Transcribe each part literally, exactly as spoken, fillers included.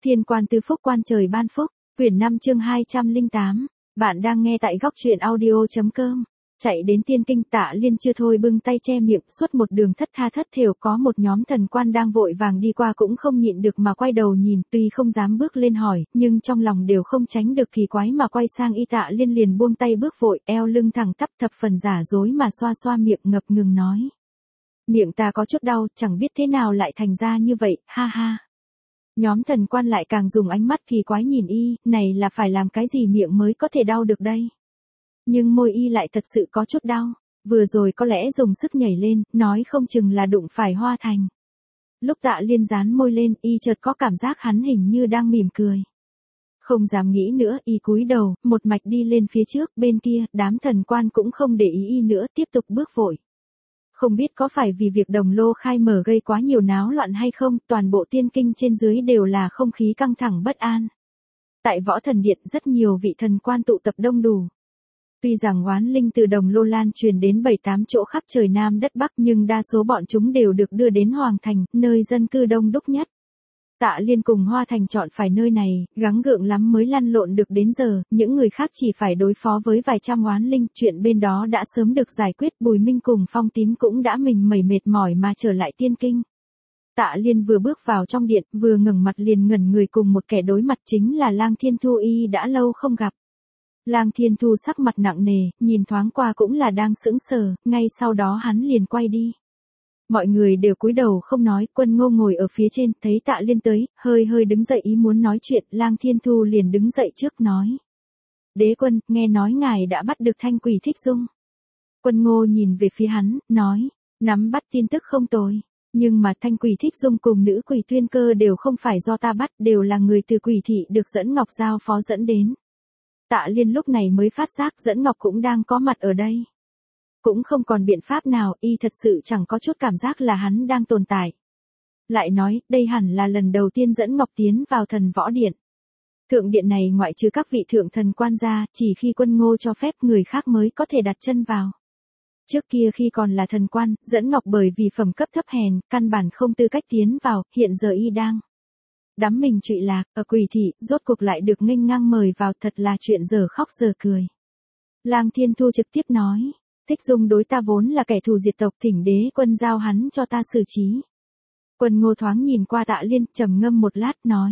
Thiên quan tứ phúc quan trời ban phúc, quyển năm chương hai trăm lẻ tám. Bạn đang nghe tại góc truyện audio.com. Chạy đến Tiên Kinh, Tạ Liên chưa thôi bưng tay che miệng, suốt một đường thất tha thất thểu. Có một nhóm thần quan đang vội vàng đi qua cũng không nhịn được mà quay đầu nhìn, tuy không dám bước lên hỏi, nhưng trong lòng đều không tránh được kỳ quái mà quay sang y. Tạ Liên liền buông tay bước vội, eo lưng thẳng tắp thập phần giả dối mà xoa xoa miệng, ngập ngừng nói: Miệng ta có chút đau, chẳng biết thế nào lại thành ra như vậy, ha ha. Nhóm thần quan lại càng dùng ánh mắt kỳ quái nhìn y, này là phải làm cái gì miệng mới có thể đau được đây? Nhưng môi y lại thật sự có chút đau, vừa rồi có lẽ dùng sức nhảy lên, nói không chừng là đụng phải Hoa Thành. Lúc Tạ Liên dán môi lên, y chợt có cảm giác hắn hình như đang mỉm cười. Không dám nghĩ nữa, y cúi đầu, một mạch đi lên phía trước, bên kia, đám thần quan cũng không để ý y nữa, tiếp tục bước vội. Không biết có phải vì việc Đồng Lô khai mở gây quá nhiều náo loạn hay không, toàn bộ Tiên Kinh trên dưới đều là không khí căng thẳng bất an. Tại Võ Thần Điện rất nhiều vị thần quan tụ tập đông đủ. Tuy rằng oán linh từ Đồng Lô lan truyền đến bảy tám chỗ khắp trời Nam đất Bắc, nhưng đa số bọn chúng đều được đưa đến Hoàng Thành, nơi dân cư đông đúc nhất. Tạ Liên cùng Hoa Thành chọn phải nơi này, gắng gượng lắm mới lăn lộn được đến giờ, những người khác chỉ phải đối phó với vài trăm oán linh, chuyện bên đó đã sớm được giải quyết. Bùi Minh cùng Phong Tín cũng đã mình mẩy mệt mỏi mà trở lại Tiên Kinh. Tạ Liên vừa bước vào trong điện, vừa ngẩng mặt liền ngẩn người cùng một kẻ đối mặt, chính là Lang Thiên Thu y đã lâu không gặp. Lang Thiên Thu sắc mặt nặng nề, nhìn thoáng qua cũng là đang sững sờ, ngay sau đó hắn liền quay đi. Mọi người đều cúi đầu không nói, Quân Ngô ngồi ở phía trên, thấy Tạ Liên tới, hơi hơi đứng dậy ý muốn nói chuyện, Lang Thiên Thu liền đứng dậy trước nói: Đế quân, nghe nói ngài đã bắt được Thanh Quỷ Thích Dung. Quân Ngô nhìn về phía hắn, nói: Nắm bắt tin tức không tồi, nhưng mà Thanh Quỷ Thích Dung cùng nữ quỷ Tuyên Cơ đều không phải do ta bắt, đều là người từ quỷ thị được Dẫn Ngọc giao phó dẫn đến. Tạ Liên lúc này mới phát giác Dẫn Ngọc cũng đang có mặt ở đây. Cũng không còn biện pháp nào, y thật sự chẳng có chút cảm giác là hắn đang tồn tại. Lại nói, đây hẳn là lần đầu tiên Dẫn Ngọc tiến vào Thần Võ Điện. Thượng điện này ngoại trừ các vị thượng thần quan ra, chỉ khi Quân Ngô cho phép người khác mới có thể đặt chân vào. Trước kia khi còn là thần quan, Dẫn Ngọc bởi vì phẩm cấp thấp hèn, căn bản không tư cách tiến vào, hiện giờ y đang đắm mình trụy lạc, ở quỷ thị, rốt cuộc lại được nghênh ngang mời vào, thật là chuyện giờ khóc giờ cười. Lang Thiên Thu trực tiếp nói: Thích Dung đối ta vốn là kẻ thù diệt tộc, thỉnh đế quân giao hắn cho ta xử trí. Quân Ngô thoáng nhìn qua Tạ Liên, trầm ngâm một lát, nói: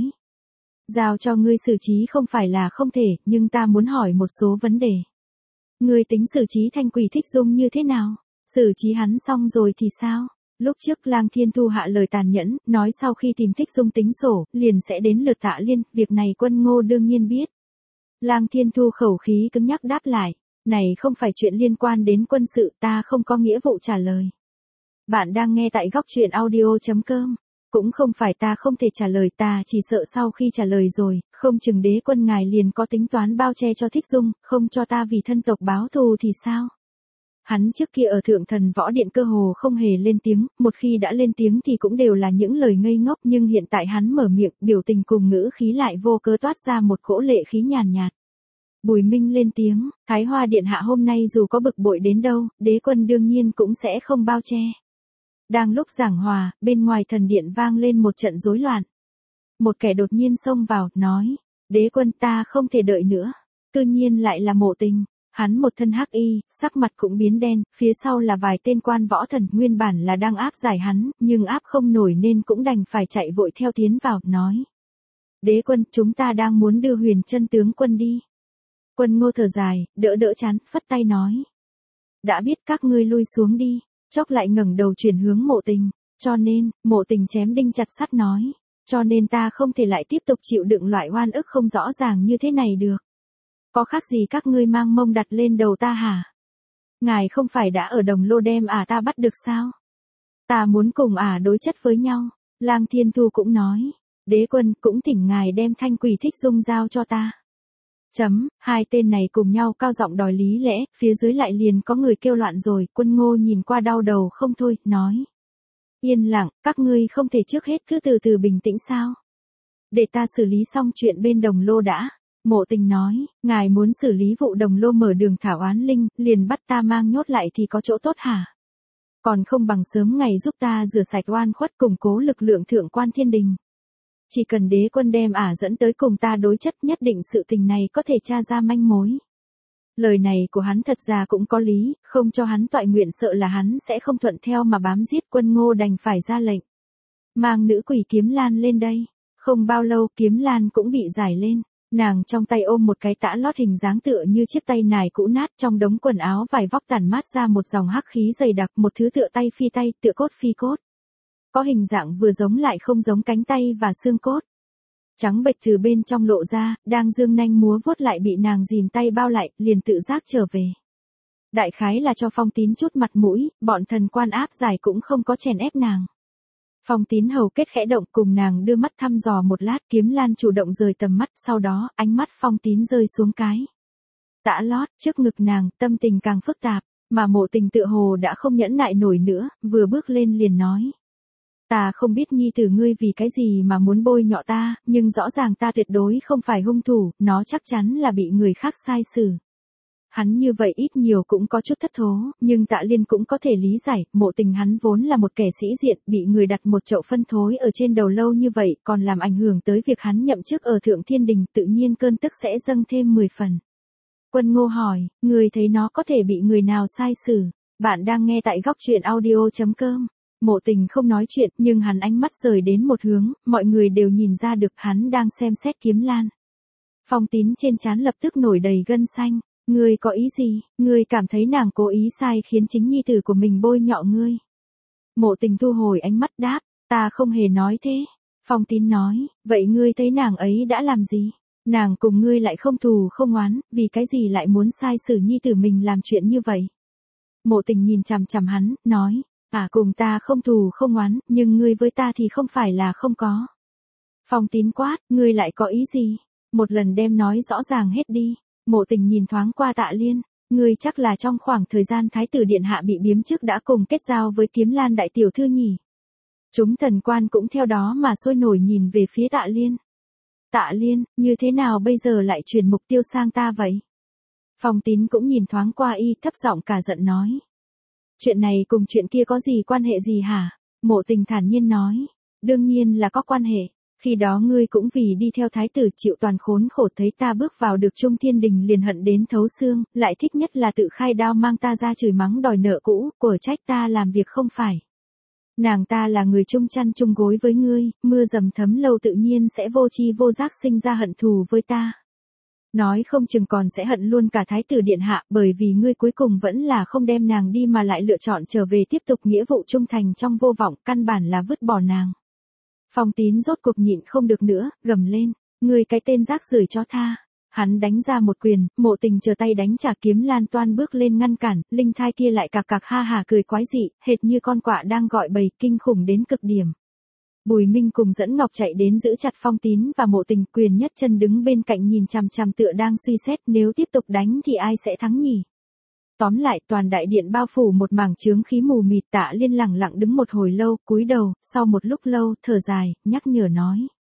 Giao cho ngươi xử trí không phải là không thể, nhưng ta muốn hỏi một số vấn đề. Ngươi tính xử trí Thanh Quỷ Thích Dung như thế nào? Xử trí hắn xong rồi thì sao? Lúc trước Lang Thiên Thu hạ lời tàn nhẫn, nói sau khi tìm Thích Dung tính sổ, liền sẽ đến lượt Tạ Liên, việc này Quân Ngô đương nhiên biết. Lang Thiên Thu khẩu khí cứng nhắc đáp lại: Này không phải chuyện liên quan đến quân sự, ta không có nghĩa vụ trả lời. Bạn đang nghe tại góc truyện audio.com. Cũng không phải ta không thể trả lời, ta chỉ sợ sau khi trả lời rồi, không chừng đế quân ngài liền có tính toán bao che cho Thích Dung, không cho ta vì thân tộc báo thù thì sao? Hắn trước kia ở Thượng Thần Võ Điện cơ hồ không hề lên tiếng, một khi đã lên tiếng thì cũng đều là những lời ngây ngốc, nhưng hiện tại hắn mở miệng, biểu tình cùng ngữ khí lại vô cớ toát ra một cỗ lệ khí nhàn nhạt. Bùi Minh lên tiếng: Thái Hoa Điện hạ hôm nay dù có bực bội đến đâu, đế quân đương nhiên cũng sẽ không bao che. Đang lúc giảng hòa, bên ngoài thần điện vang lên một trận rối loạn. Một kẻ đột nhiên xông vào, nói: Đế quân, ta không thể đợi nữa. Cư nhiên lại là Mộ Tình. Hắn một thân hắc y, sắc mặt cũng biến đen, phía sau là vài tên quan võ thần, nguyên bản là đang áp giải hắn, nhưng áp không nổi nên cũng đành phải chạy vội theo tiến vào, nói: Đế quân, chúng ta đang muốn đưa Huyền Chân tướng quân đi. Quân Ngô thở dài, đỡ đỡ chán, phất tay nói: Đã biết, các ngươi lui xuống đi. Chốc lại ngẩng đầu chuyển hướng Mộ Tình, cho nên, Mộ Tình chém đinh chặt sắt nói: Cho nên ta không thể lại tiếp tục chịu đựng loại oan ức không rõ ràng như thế này được. Có khác gì các ngươi mang mông đặt lên đầu ta hả? Ngài không phải đã ở Đồng Lô đem ả ta bắt được sao? Ta muốn cùng ả đối chất với nhau. Lang Thiên Thu cũng nói: Đế quân, cũng thỉnh ngài đem Thanh Quỷ Thích Dung giao cho ta. Chấm, hai tên này cùng nhau cao giọng đòi lý lẽ, phía dưới lại liền có người kêu loạn rồi. Quân Ngô nhìn qua đau đầu không thôi, nói: Yên lặng, các ngươi không thể trước hết cứ từ từ bình tĩnh sao? Để ta xử lý xong chuyện bên Đồng Lô đã. Mộ Tình nói: Ngài muốn xử lý vụ Đồng Lô mở đường thảo oán linh, liền bắt ta mang nhốt lại thì có chỗ tốt hả? Còn không bằng sớm ngày giúp ta rửa sạch oan khuất, củng cố lực lượng thượng quan thiên đình. Chỉ cần đế quân đem ả dẫn tới cùng ta đối chất nhất định sự tình này có thể tra ra manh mối. Lời này của hắn thật ra cũng có lý, không cho hắn toại nguyện sợ là hắn sẽ không thuận theo mà bám giết. Quân Ngô đành phải ra lệnh. Mang nữ quỷ Kiếm Lan lên đây. Không bao lâu Kiếm Lan cũng bị giải lên. Nàng trong tay ôm một cái tã lót hình dáng tựa như chiếc tay nải cũ nát, trong đống quần áo vải vóc tản mát ra một dòng hắc khí dày đặc, một thứ tựa tay phi tay, tựa cốt phi cốt. Có hình dạng vừa giống lại không giống cánh tay và xương cốt. Trắng bệch từ bên trong lộ ra, đang dương nanh múa vuốt lại bị nàng dìm tay bao lại, liền tự giác trở về. Đại khái là cho Phong Tín chút mặt mũi, bọn thần quan áp giải cũng không có chèn ép nàng. Phong Tín hầu kết khẽ động, cùng nàng đưa mắt thăm dò một lát. Kiếm Lan chủ động rời tầm mắt, sau đó ánh mắt Phong Tín rơi xuống cái tã lót trước ngực nàng, tâm tình càng phức tạp, mà Mộ Tình tựa hồ đã không nhẫn nại nổi nữa, vừa bước lên liền nói. Ta không biết nhi tử ngươi vì cái gì mà muốn bôi nhọ ta, nhưng rõ ràng ta tuyệt đối không phải hung thủ, nó chắc chắn là bị người khác sai xử. Hắn như vậy ít nhiều cũng có chút thất thố, nhưng Tạ Liên cũng có thể lý giải. Mộ Tình hắn vốn là một kẻ sĩ diện, bị người đặt một chậu phân thối ở trên đầu lâu như vậy, còn làm ảnh hưởng tới việc hắn nhậm chức ở Thượng Thiên Đình, tự nhiên cơn tức sẽ dâng thêm mười phần. Quân Ngô hỏi, người thấy nó có thể bị người nào sai xử? Bạn đang nghe tại góc truyện audio chấm com. Mộ Tình không nói chuyện, nhưng hắn ánh mắt rời đến một hướng, mọi người đều nhìn ra được hắn đang xem xét Kiếm Lan. Phong Tín trên trán lập tức nổi đầy gân xanh. Ngươi có ý gì? Ngươi cảm thấy nàng cố ý sai khiến chính nhi tử của mình bôi nhọ ngươi. Mộ Tình thu hồi ánh mắt đáp, ta không hề nói thế. Phong Tín nói, vậy ngươi thấy nàng ấy đã làm gì? Nàng cùng ngươi lại không thù không oán, vì cái gì lại muốn sai xử nhi tử mình làm chuyện như vậy? Mộ Tình nhìn chằm chằm hắn, nói, à cùng ta không thù không oán, nhưng ngươi với ta thì không phải là không có. Phong Tín quát, ngươi lại có ý gì? Một lần đem nói rõ ràng hết đi. Mộ Tình nhìn thoáng qua Tạ Liên, ngươi chắc là trong khoảng thời gian Thái tử điện hạ bị biếm chức đã cùng kết giao với Kiếm Lan đại tiểu thư nhỉ? Chúng thần quan cũng theo đó mà sôi nổi nhìn về phía Tạ Liên. Tạ Liên, như thế nào bây giờ lại chuyển mục tiêu sang ta vậy? Phong Tín cũng nhìn thoáng qua y, thấp giọng cả giận nói. Chuyện này cùng chuyện kia có gì quan hệ gì hả? Mộ Tình thản nhiên nói, đương nhiên là có quan hệ. Khi đó ngươi cũng vì đi theo thái tử chịu toàn khốn khổ, thấy ta bước vào được Trung Thiên Đình liền hận đến thấu xương, lại thích nhất là tự khai đao mang ta ra chửi mắng đòi nợ cũ, của trách ta làm việc không phải. Nàng ta là người chung chăn chung gối với ngươi, mưa dầm thấm lâu tự nhiên sẽ vô tri vô giác sinh ra hận thù với ta. Nói không chừng còn sẽ hận luôn cả thái tử điện hạ, bởi vì ngươi cuối cùng vẫn là không đem nàng đi mà lại lựa chọn trở về tiếp tục nghĩa vụ trung thành trong vô vọng, căn bản là vứt bỏ nàng. Phong Tín rốt cuộc nhịn không được nữa, gầm lên, ngươi cái tên rác rưởi cho tha. Hắn đánh ra một quyền, Mộ Tình chờ tay đánh trả. Kiếm Lan toan bước lên ngăn cản, linh thai kia lại cạc cạc ha hà cười quái dị, hệt như con quạ đang gọi bầy, kinh khủng đến cực điểm. Bùi Minh cùng Dẫn Ngọc chạy đến giữ chặt Phong Tín và Mộ Tình, Quyền Nhất Chân đứng bên cạnh nhìn chằm chằm tựa đang suy xét nếu tiếp tục đánh thì ai sẽ thắng nhỉ. Tóm lại toàn đại điện bao phủ một mảng chướng khí mù mịt. Tạ Liên lẳng lặng đứng một hồi lâu, cúi đầu, sau một lúc lâu, thở dài, nhắc nhở nói.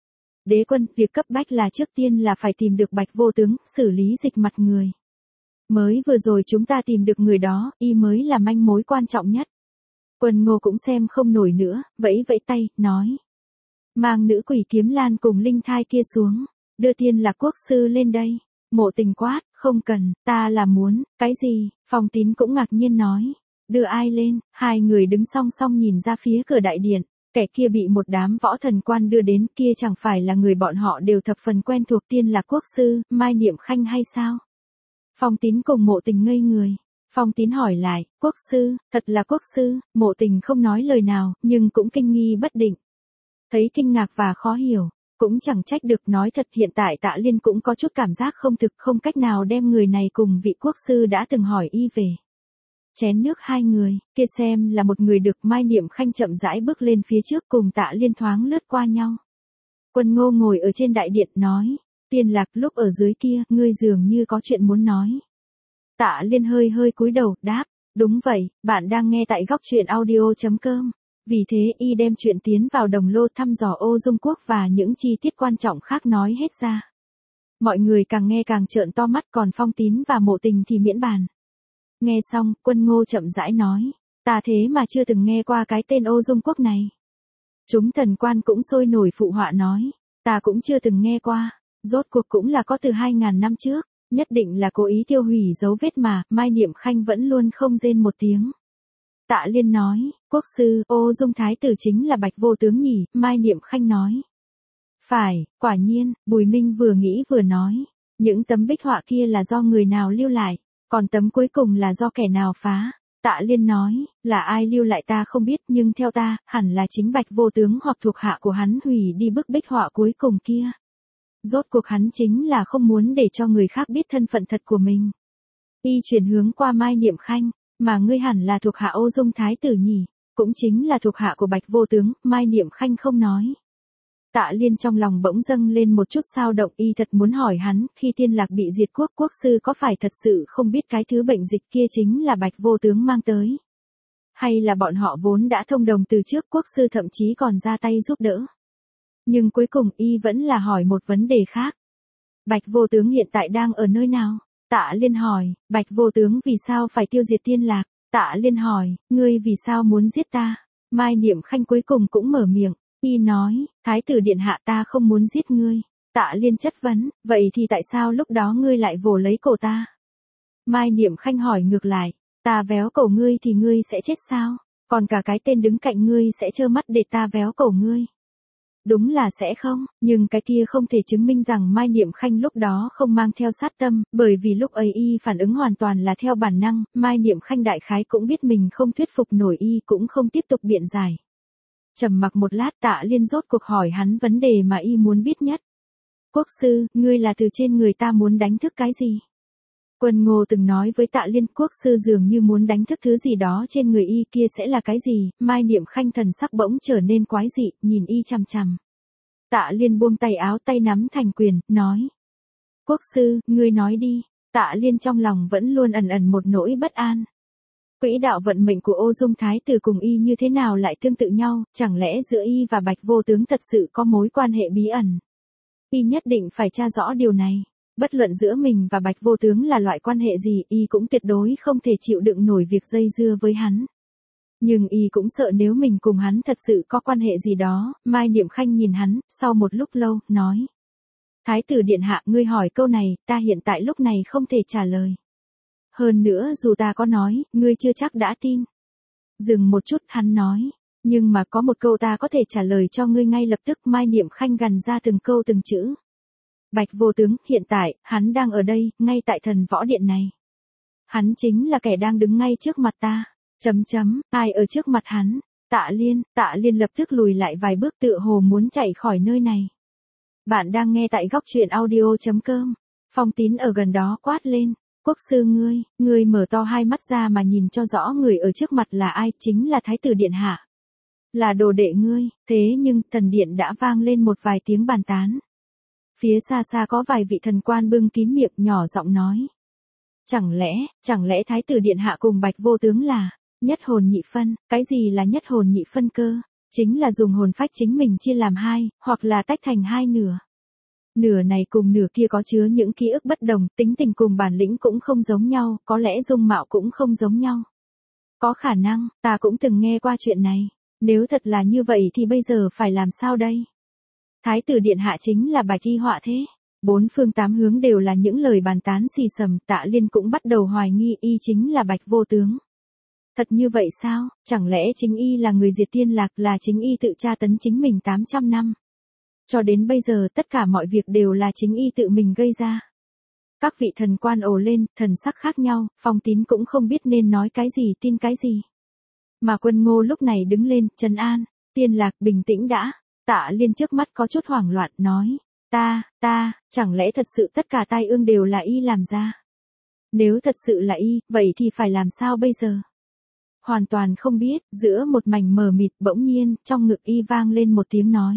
Đế quân, việc cấp bách là trước tiên là phải tìm được Bạch Vô Tướng, xử lý dịch mặt người. Mới vừa rồi chúng ta tìm được người đó, y mới là manh mối quan trọng nhất. Quân Ngô cũng xem không nổi nữa, vẫy vẫy tay, nói. Mang nữ quỷ Kiếm Lan cùng linh thai kia xuống, đưa Tiên Lạc Quốc sư lên đây. Mộ Tình quát, không cần, ta là muốn, cái gì? Phong Tín cũng ngạc nhiên nói, đưa ai lên? Hai người đứng song song nhìn ra phía cửa đại điện, kẻ kia bị một đám võ thần quan đưa đến, kia chẳng phải là người bọn họ đều thập phần quen thuộc Tiên Lạc Quốc sư, Mai Niệm Khanh hay sao? Phong Tín cùng Mộ Tình ngây người. Phong Tín hỏi lại, quốc sư, thật là quốc sư? Mộ Tình không nói lời nào, nhưng cũng kinh nghi bất định. Thấy kinh ngạc và khó hiểu. Cũng chẳng trách được, nói thật hiện tại Tạ Liên cũng có chút cảm giác không thực, không cách nào đem người này cùng vị quốc sư đã từng hỏi y về. Chén nước hai người, kia xem là một người được. Mai Niệm Khanh chậm rãi bước lên phía trước cùng Tạ Liên thoáng lướt qua nhau. Quân Ngô ngồi ở trên đại điện nói, Tiên Lạc lúc ở dưới kia, ngươi dường như có chuyện muốn nói. Tạ Liên hơi hơi cúi đầu, đáp, đúng vậy, bạn đang nghe tại góc truyện audio chấm com. Vì thế y đem chuyện tiến vào Đồng Lô thăm dò Ô Dung Quốc và những chi tiết quan trọng khác nói hết ra. Mọi người càng nghe càng trợn to mắt, còn Phong Tín và Mộ Tình thì miễn bàn. Nghe xong, Quân Ngô chậm rãi nói, ta thế mà chưa từng nghe qua cái tên Ô Dung Quốc này. Chúng thần quan cũng sôi nổi phụ họa nói, Ta cũng chưa từng nghe qua, rốt cuộc cũng là có từ hai ngàn năm trước, nhất định là cố ý tiêu hủy dấu vết mà, Mai Niệm Khanh vẫn luôn không rên một tiếng. Tạ Liên nói, quốc sư, Ô Dung Thái tử chính là Bạch Vô Tướng nhỉ, Mai Niệm Khanh nói. Phải, quả nhiên, Bùi Minh vừa nghĩ vừa nói, những tấm bích họa kia là do người nào lưu lại, còn tấm cuối cùng là do kẻ nào phá. Tạ Liên nói, là ai lưu lại ta không biết nhưng theo ta, hẳn là chính Bạch Vô Tướng hoặc thuộc hạ của hắn hủy đi bức bích họa cuối cùng kia. Rốt cuộc hắn chính là không muốn để cho người khác biết thân phận thật của mình. Y chuyển hướng qua Mai Niệm Khanh, mà ngươi hẳn là thuộc hạ Ô Dung Thái tử nhỉ, cũng chính là thuộc hạ của Bạch Vô Tướng, Mai Niệm Khanh không nói. Tạ Liên trong lòng bỗng dâng lên một chút sao động, y thật muốn hỏi hắn, khi Tiên Lạc bị diệt quốc, quốc sư có phải thật sự không biết cái thứ bệnh dịch kia chính là Bạch Vô Tướng mang tới? Hay là bọn họ vốn đã thông đồng từ trước, quốc sư thậm chí còn ra tay giúp đỡ? Nhưng cuối cùng y vẫn là hỏi một vấn đề khác. Bạch Vô Tướng hiện tại đang ở nơi nào? Tạ Liên hỏi, Bạch Vô Tướng vì sao phải tiêu diệt Tiên Lạc? Tạ Liên hỏi, ngươi vì sao muốn giết ta? Mai Niệm Khanh cuối cùng cũng mở miệng. Y nói, Thái tử điện hạ ta không muốn giết ngươi. Tạ Liên chất vấn, vậy thì tại sao lúc đó ngươi lại vồ lấy cổ ta? Mai Niệm Khanh hỏi ngược lại, ta véo cổ ngươi thì ngươi sẽ chết sao? Còn cả cái tên đứng cạnh ngươi sẽ trơ mắt để ta véo cổ ngươi. Đúng là sẽ không, nhưng cái kia không thể chứng minh rằng Mai Niệm Khanh lúc đó không mang theo sát tâm, bởi vì lúc ấy y phản ứng hoàn toàn là theo bản năng, Mai Niệm Khanh đại khái cũng biết mình không thuyết phục nổi y cũng không tiếp tục biện giải. Trầm mặc một lát Tạ Liên rốt cuộc hỏi hắn vấn đề mà y muốn biết nhất. Quốc sư, ngươi là từ trên người ta muốn đánh thức cái gì? Quân Ngô từng nói với Tạ Liên, quốc sư dường như muốn đánh thức thứ gì đó trên người y, kia sẽ là cái gì? Mai Niệm Khanh thần sắc bỗng trở nên quái dị, nhìn y chằm chằm. Tạ Liên buông tay áo, tay nắm thành quyền, nói. Quốc sư, ngươi nói đi. Tạ Liên trong lòng vẫn luôn ẩn ẩn một nỗi bất an. Quỹ đạo vận mệnh của Ô Dung Thái tử cùng y như thế nào lại tương tự nhau, chẳng lẽ giữa y và Bạch Vô Tướng thật sự có mối quan hệ bí ẩn? Y nhất định phải tra rõ điều này. Bất luận giữa mình và Bạch Vô Tướng là loại quan hệ gì, y cũng tuyệt đối không thể chịu đựng nổi việc dây dưa với hắn. Nhưng y cũng sợ nếu mình cùng hắn thật sự có quan hệ gì đó. Mai Niệm Khanh nhìn hắn, sau một lúc lâu, nói. Thái tử điện hạ, ngươi hỏi câu này, ta hiện tại lúc này không thể trả lời. Hơn nữa dù ta có nói, ngươi chưa chắc đã tin. Dừng một chút, hắn nói. Nhưng mà có một câu ta có thể trả lời cho ngươi ngay lập tức. Mai Niệm Khanh gằn ra từng câu từng chữ. Bạch Vô Tướng, hiện tại, hắn đang ở đây, ngay tại thần võ điện này. Hắn chính là kẻ đang đứng ngay trước mặt ta. Chấm chấm, ai ở trước mặt hắn? Tạ Liên, Tạ Liên lập tức lùi lại vài bước tựa hồ muốn chạy khỏi nơi này. Bạn đang nghe tại góc truyện audio.com. Phong Tín ở gần đó quát lên. Quốc sư ngươi, ngươi mở to hai mắt ra mà nhìn cho rõ người ở trước mặt là ai, chính là Thái tử điện hạ. Là đồ đệ ngươi, thế nhưng thần điện đã vang lên một vài tiếng bàn tán. Phía xa xa có vài vị thần quan bưng kín miệng nhỏ giọng nói. Chẳng lẽ, chẳng lẽ Thái tử điện hạ cùng Bạch Vô Tướng là nhất hồn nhị phân? Cái gì là nhất hồn nhị phân cơ? Chính là dùng hồn phách chính mình chia làm hai, hoặc là tách thành hai nửa. Nửa này cùng nửa kia có chứa những ký ức bất đồng, tính tình cùng bản lĩnh cũng không giống nhau, có lẽ dung mạo cũng không giống nhau. Có khả năng, ta cũng từng nghe qua chuyện này. Nếu thật là như vậy thì bây giờ phải làm sao đây? Thái tử điện hạ chính là Bạch y họa thế. Bốn phương tám hướng đều là những lời bàn tán xì xầm, Tạ Liên cũng bắt đầu hoài nghi y chính là Bạch Vô Tướng. Thật như vậy sao? Chẳng lẽ chính y là người diệt Tiên Lạc, là chính y tự tra tấn chính mình tám trăm năm? Cho đến bây giờ tất cả mọi việc đều là chính y tự mình gây ra. Các vị thần quan ồ lên, thần sắc khác nhau, Phong Tín cũng không biết nên nói cái gì tin cái gì. Mà Quân Ngô lúc này đứng lên, trấn an, Tiên Lạc bình tĩnh đã. Tạ Liên trước mắt có chút hoảng loạn, nói, ta, ta, chẳng lẽ thật sự tất cả tai ương đều là y làm ra? Nếu thật sự là y, vậy thì phải làm sao bây giờ? Hoàn toàn không biết, giữa một mảnh mờ mịt bỗng nhiên, trong ngực y vang lên một tiếng nói.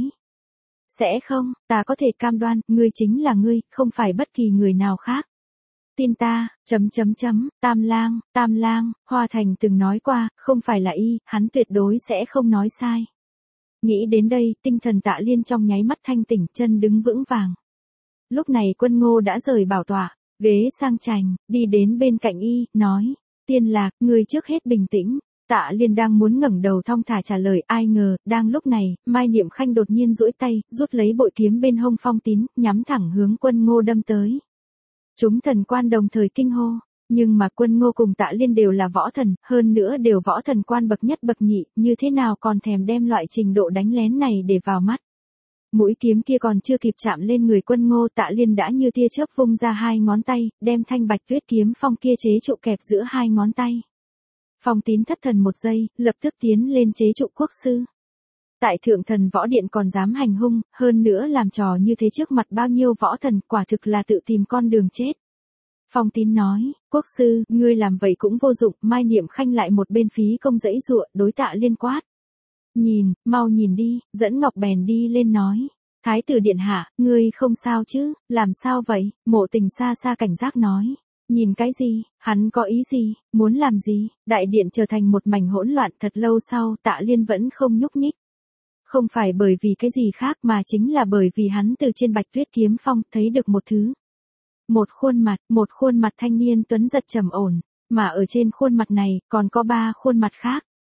Sẽ không, ta có thể cam đoan, ngươi chính là ngươi, không phải bất kỳ người nào khác. Tin ta, chấm chấm chấm, Tam Lang, Tam Lang, Hoa Thành từng nói qua, không phải là y, hắn tuyệt đối sẽ không nói sai. Nghĩ đến đây, tinh thần Tạ Liên trong nháy mắt thanh tỉnh, chân đứng vững vàng. Lúc này Quân Ngô đã rời bảo tọa, ghế sang chành, đi đến bên cạnh y, nói, Tiên Lạc, ngươi trước hết bình tĩnh, Tạ Liên đang muốn ngẩng đầu thong thả trả lời, ai ngờ, đang lúc này, Mai Niệm Khanh đột nhiên duỗi tay, rút lấy bội kiếm bên hông Phong Tín, nhắm thẳng hướng Quân Ngô đâm tới. Chúng thần quan đồng thời kinh hô, nhưng mà Quân Ngô cùng Tạ Liên đều là võ thần, hơn nữa đều võ thần quan bậc nhất bậc nhị, như thế nào còn thèm đem loại trình độ đánh lén này để vào mắt. Mũi kiếm kia còn chưa kịp chạm lên người Quân Ngô, Tạ Liên đã như tia chớp vung ra hai ngón tay, đem thanh bạch tuyết kiếm phong kia chế trụ kẹp giữa hai ngón tay. Phong Tín thất thần một giây, lập tức tiến lên chế trụ quốc sư. Tại Thượng Thần Võ Điện còn dám hành hung, hơn nữa làm trò như thế trước mặt bao nhiêu võ thần, quả thực là tự tìm con đường chết. Phong Tín nói, quốc sư, ngươi làm vậy cũng vô dụng, Mai Niệm Khanh lại một bên phí công dãy dụa, đối Tạ Liên quát. Nhìn, mau nhìn đi, dẫn Ngọc bèn đi lên nói. Thái tử điện hạ, ngươi không sao chứ, làm sao vậy, Mộ Tình xa xa cảnh giác nói. Nhìn cái gì, hắn có ý gì, muốn làm gì, đại điện trở thành một mảnh hỗn loạn. Thật lâu sau, Tạ Liên vẫn không nhúc nhích. Không phải bởi vì cái gì khác mà chính là bởi vì hắn từ trên bạch tuyết kiếm phong thấy được một thứ. Một khuôn mặt, một khuôn mặt thanh niên tuấn giật trầm ổn, mà ở trên khuôn mặt này còn có ba khuôn mặt khác.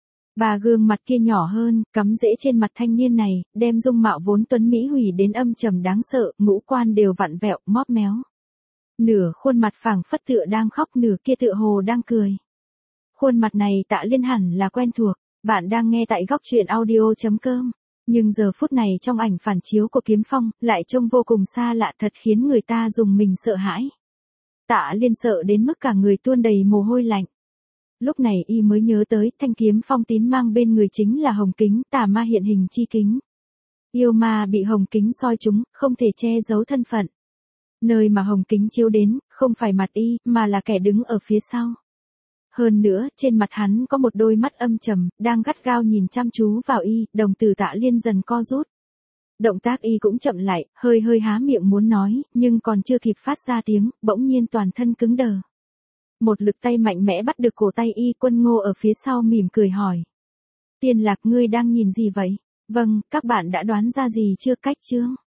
Ba gương mặt kia nhỏ hơn, cắm rễ trên mặt thanh niên này, đem dung mạo vốn tuấn mỹ hủy đến âm trầm đáng sợ, ngũ quan đều vặn vẹo, móp méo. Nửa khuôn mặt phảng phất tựa đang khóc, nửa kia tựa hồ đang cười. Khuôn mặt này Tạ Liên hẳn là quen thuộc, bạn đang nghe tại góc truyện audio chấm com. Nhưng giờ phút này trong ảnh phản chiếu của Kiếm Phong, lại trông vô cùng xa lạ, thật khiến người ta dùng mình sợ hãi. Tạ Liên sợ đến mức cả người tuôn đầy mồ hôi lạnh. Lúc này y mới nhớ tới, thanh kiếm Phong Tín mang bên người chính là Hồng Kính, tà ma hiện hình chi kính. Yêu ma bị Hồng Kính soi trúng, không thể che giấu thân phận. Nơi mà Hồng Kính chiếu đến, không phải mặt y, mà là kẻ đứng ở phía sau. Hơn nữa, trên mặt hắn có một đôi mắt âm trầm, đang gắt gao nhìn chăm chú vào y, đồng tử Tạ Liên dần co rút. Động tác y cũng chậm lại, hơi hơi há miệng muốn nói, nhưng còn chưa kịp phát ra tiếng, bỗng nhiên toàn thân cứng đờ. Một lực tay mạnh mẽ bắt được cổ tay y, Quân Ngô ở phía sau mỉm cười hỏi. Tiên Lạc, ngươi đang nhìn gì vậy? Vâng, các bạn đã đoán ra gì chưa, cách chương?